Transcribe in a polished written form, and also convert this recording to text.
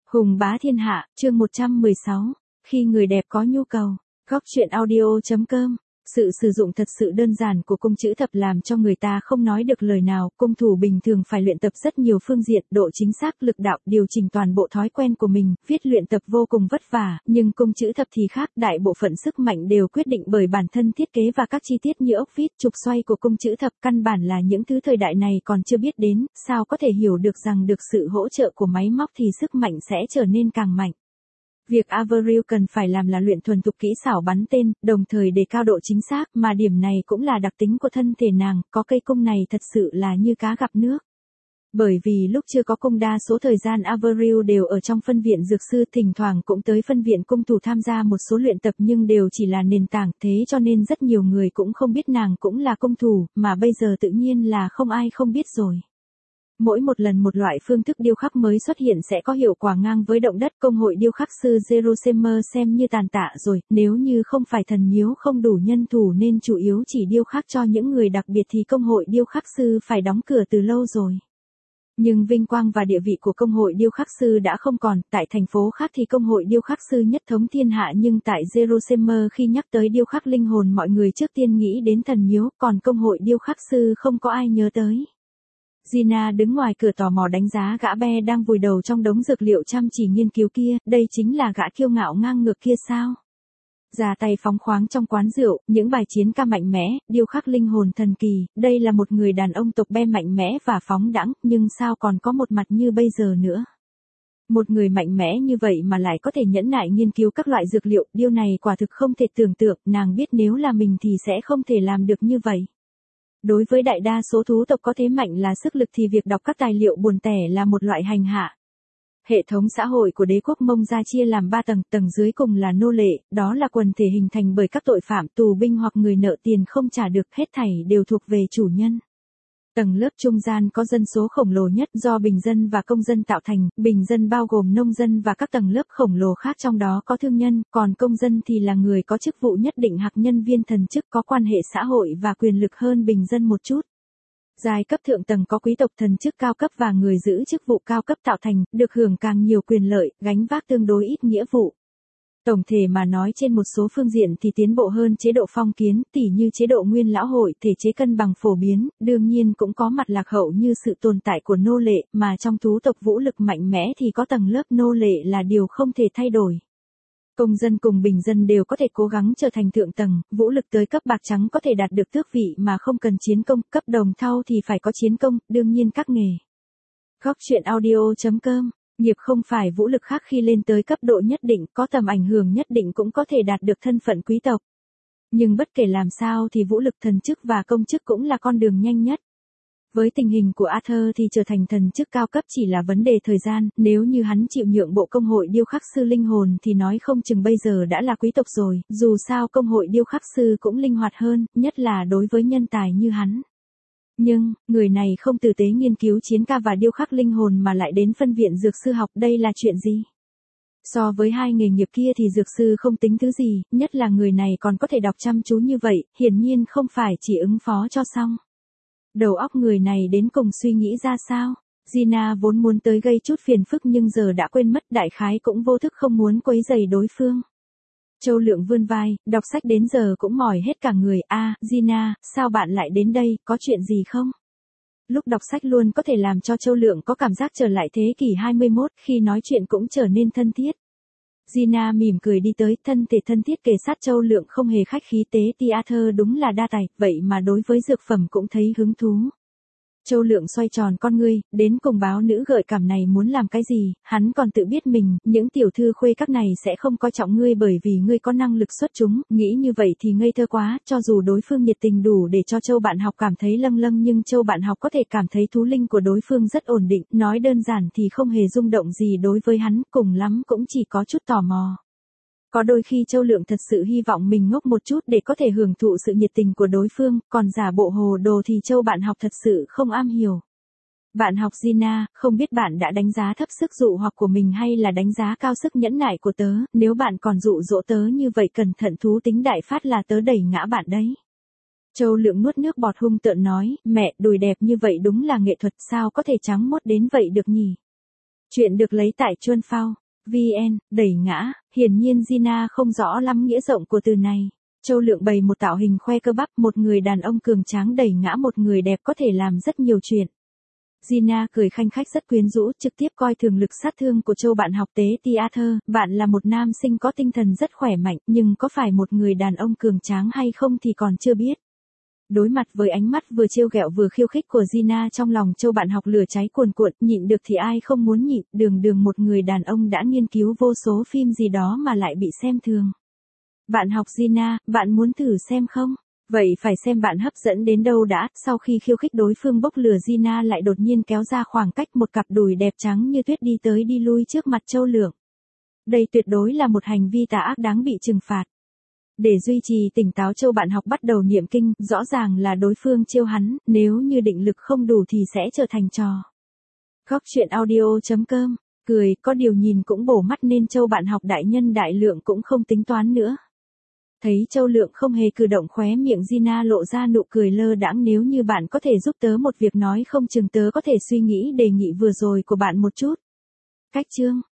Hùng bá thiên hạ, chương 116. Khi người đẹp có nhu cầu. Góc truyện audio.com. Sự sử dụng thật sự đơn giản của cung chữ thập làm cho người ta không nói được lời nào. Cung thủ bình thường phải luyện tập rất nhiều phương diện, độ chính xác, lực đạo, điều chỉnh toàn bộ thói quen của mình. Viết luyện tập vô cùng vất vả, nhưng cung chữ thập thì khác. Đại bộ phận sức mạnh đều quyết định bởi bản thân thiết kế và các chi tiết như ốc vít, trục xoay của cung chữ thập. Căn bản là những thứ thời đại này còn chưa biết đến, sao có thể hiểu được rằng được sự hỗ trợ của máy móc thì sức mạnh sẽ trở nên càng mạnh. Việc Avril cần phải làm là luyện thuần thục kỹ xảo bắn tên, đồng thời đề cao độ chính xác, mà điểm này cũng là đặc tính của thân thể nàng, có cây cung này thật sự là như cá gặp nước. Bởi vì lúc chưa có cung đa số thời gian Avril đều ở trong phân viện dược sư, thỉnh thoảng cũng tới phân viện cung thủ tham gia một số luyện tập nhưng đều chỉ là nền tảng, thế cho nên rất nhiều người cũng không biết nàng cũng là cung thủ, mà bây giờ tự nhiên là không ai không biết rồi. Mỗi một lần một loại phương thức điêu khắc mới xuất hiện sẽ có hiệu quả ngang với động đất. Công hội điêu khắc sư Jerusalem xem như tàn tạ rồi, nếu như không phải thần miếu không đủ nhân thủ nên chủ yếu chỉ điêu khắc cho những người đặc biệt thì công hội điêu khắc sư phải đóng cửa từ lâu rồi. Nhưng vinh quang và địa vị của công hội điêu khắc sư đã không còn, tại thành phố khác thì công hội điêu khắc sư nhất thống thiên hạ, nhưng tại Jerusalem khi nhắc tới điêu khắc linh hồn mọi người trước tiên nghĩ đến thần miếu, còn công hội điêu khắc sư không có ai nhớ tới. Gina đứng ngoài cửa tò mò đánh giá gã bé đang vùi đầu trong đống dược liệu chăm chỉ nghiên cứu kia, đây chính là gã kiêu ngạo ngang ngược kia sao? Ra tay phóng khoáng trong quán rượu, những bài chiến ca mạnh mẽ, điêu khắc linh hồn thần kỳ, đây là một người đàn ông tộc be mạnh mẽ và phóng đãng, nhưng sao còn có một mặt như bây giờ nữa? Một người mạnh mẽ như vậy mà lại có thể nhẫn nại nghiên cứu các loại dược liệu, điều này quả thực không thể tưởng tượng, nàng biết nếu là mình thì sẽ không thể làm được như vậy. Đối với đại đa số thú tộc có thế mạnh là sức lực thì việc đọc các tài liệu buồn tẻ là một loại hành hạ. Hệ thống xã hội của đế quốc Mông Gia chia làm 3 tầng, tầng dưới cùng là nô lệ, đó là quần thể hình thành bởi các tội phạm, tù binh hoặc người nợ tiền không trả được, hết thảy đều thuộc về chủ nhân. Tầng lớp trung gian có dân số khổng lồ nhất do bình dân và công dân tạo thành, bình dân bao gồm nông dân và các tầng lớp khổng lồ khác, trong đó có thương nhân, còn công dân thì là người có chức vụ nhất định hoặc nhân viên thần chức có quan hệ xã hội và quyền lực hơn bình dân một chút. Giai cấp thượng tầng có quý tộc thần chức cao cấp và người giữ chức vụ cao cấp tạo thành, được hưởng càng nhiều quyền lợi, gánh vác tương đối ít nghĩa vụ. Tổng thể mà nói trên một số phương diện thì tiến bộ hơn chế độ phong kiến, tỉ như chế độ nguyên lão hội, thể chế cân bằng phổ biến, đương nhiên cũng có mặt lạc hậu như sự tồn tại của nô lệ, mà trong thú tộc vũ lực mạnh mẽ thì có tầng lớp nô lệ là điều không thể thay đổi. Công dân cùng bình dân đều có thể cố gắng trở thành thượng tầng, vũ lực tới cấp bạc trắng có thể đạt được tước vị mà không cần chiến công, cấp đồng thau thì phải có chiến công, đương nhiên các nghề. Góc truyện audio.com. Nghiệp không phải vũ lực khác, khi lên tới cấp độ nhất định, có tầm ảnh hưởng nhất định cũng có thể đạt được thân phận quý tộc. Nhưng bất kể làm sao thì vũ lực thần chức và công chức cũng là con đường nhanh nhất. Với tình hình của Arthur thì trở thành thần chức cao cấp chỉ là vấn đề thời gian, nếu như hắn chịu nhượng bộ công hội điêu khắc sư linh hồn thì nói không chừng bây giờ đã là quý tộc rồi, dù sao công hội điêu khắc sư cũng linh hoạt hơn, nhất là đối với nhân tài như hắn. Nhưng, người này không tử tế nghiên cứu chiến ca và điêu khắc linh hồn mà lại đến phân viện dược sư học, đây là chuyện gì? So với hai nghề nghiệp kia thì dược sư không tính thứ gì, nhất là người này còn có thể đọc chăm chú như vậy, hiển nhiên không phải chỉ ứng phó cho xong. Đầu óc người này đến cùng suy nghĩ ra sao? Gina vốn muốn tới gây chút phiền phức nhưng giờ đã quên mất, đại khái cũng vô thức không muốn quấy rầy đối phương. Châu Lượng vươn vai, đọc sách đến giờ cũng mỏi hết cả người. Gina, sao bạn lại đến đây, có chuyện gì không? Lúc đọc sách luôn có thể làm cho Châu Lượng có cảm giác trở lại thế kỷ 21, khi nói chuyện cũng trở nên thân thiết. Gina mỉm cười đi tới, thân thể thân thiết kề sát Châu Lượng, không hề khách khí. Tế Arthur đúng là đa tài, vậy mà đối với dược phẩm cũng thấy hứng thú. Châu Lượng xoay tròn con ngươi, đến cùng báo nữ gợi cảm này muốn làm cái gì, hắn còn tự biết mình, những tiểu thư khuê các này sẽ không coi trọng ngươi bởi vì ngươi có năng lực xuất chúng, nghĩ như vậy thì ngây thơ quá, cho dù đối phương nhiệt tình đủ để cho Châu bạn học cảm thấy lâng lâng nhưng Châu bạn học có thể cảm thấy thú linh của đối phương rất ổn định, nói đơn giản thì không hề rung động gì đối với hắn, cùng lắm cũng chỉ có chút tò mò. Có đôi khi Châu Lượng thật sự hy vọng mình ngốc một chút để có thể hưởng thụ sự nhiệt tình của đối phương, còn giả bộ hồ đồ thì Châu bạn học thật sự không am hiểu. Bạn học Gina, không biết bạn đã đánh giá thấp sức dụ hoặc của mình hay là đánh giá cao sức nhẫn nại của tớ, nếu bạn còn dụ dỗ tớ như vậy cẩn thận thú tính đại phát là tớ đẩy ngã bạn đấy. Châu Lượng nuốt nước bọt hung tợn nói, mẹ, đùi đẹp như vậy đúng là nghệ thuật, sao có thể trắng mốt đến vậy được nhỉ? Chuyện được lấy tại Chuân Phao. VN, đẩy ngã, hiển nhiên Gina không rõ lắm nghĩa rộng của từ này. Châu Lượng bày một tạo hình khoe cơ bắp, một người đàn ông cường tráng đẩy ngã một người đẹp có thể làm rất nhiều chuyện. Gina cười khanh khách rất quyến rũ, trực tiếp coi thường lực sát thương của Châu bạn học tế theater. Bạn là một nam sinh có tinh thần rất khỏe mạnh, nhưng có phải một người đàn ông cường tráng hay không thì còn chưa biết. Đối mặt với ánh mắt vừa trêu ghẹo vừa khiêu khích của Gina, trong lòng Châu bạn học lửa cháy cuồn cuộn, nhịn được thì ai không muốn nhịn, đường một người đàn ông đã nghiên cứu vô số phim gì đó mà lại bị xem thường. Bạn học Gina, bạn muốn thử xem không? Vậy phải xem bạn hấp dẫn đến đâu đã. Sau khi khiêu khích đối phương bốc lửa, Gina lại đột nhiên kéo ra khoảng cách, một cặp đùi đẹp trắng như tuyết đi tới đi lui trước mặt Châu Lượng. Đây tuyệt đối là một hành vi tà ác đáng bị trừng phạt. Để duy trì tỉnh táo, Châu bạn học bắt đầu niệm kinh, rõ ràng là đối phương trêu hắn, nếu như định lực không đủ thì sẽ trở thành trò. Góc truyện audio.com, cười, có điều nhìn cũng bổ mắt nên Châu bạn học đại nhân đại lượng cũng không tính toán nữa. Thấy Châu Lượng không hề cử động, khóe miệng Gina lộ ra nụ cười lơ đãng. Nếu như bạn có thể giúp tớ một việc, nói không chừng tớ có thể suy nghĩ đề nghị vừa rồi của bạn một chút. Cách chương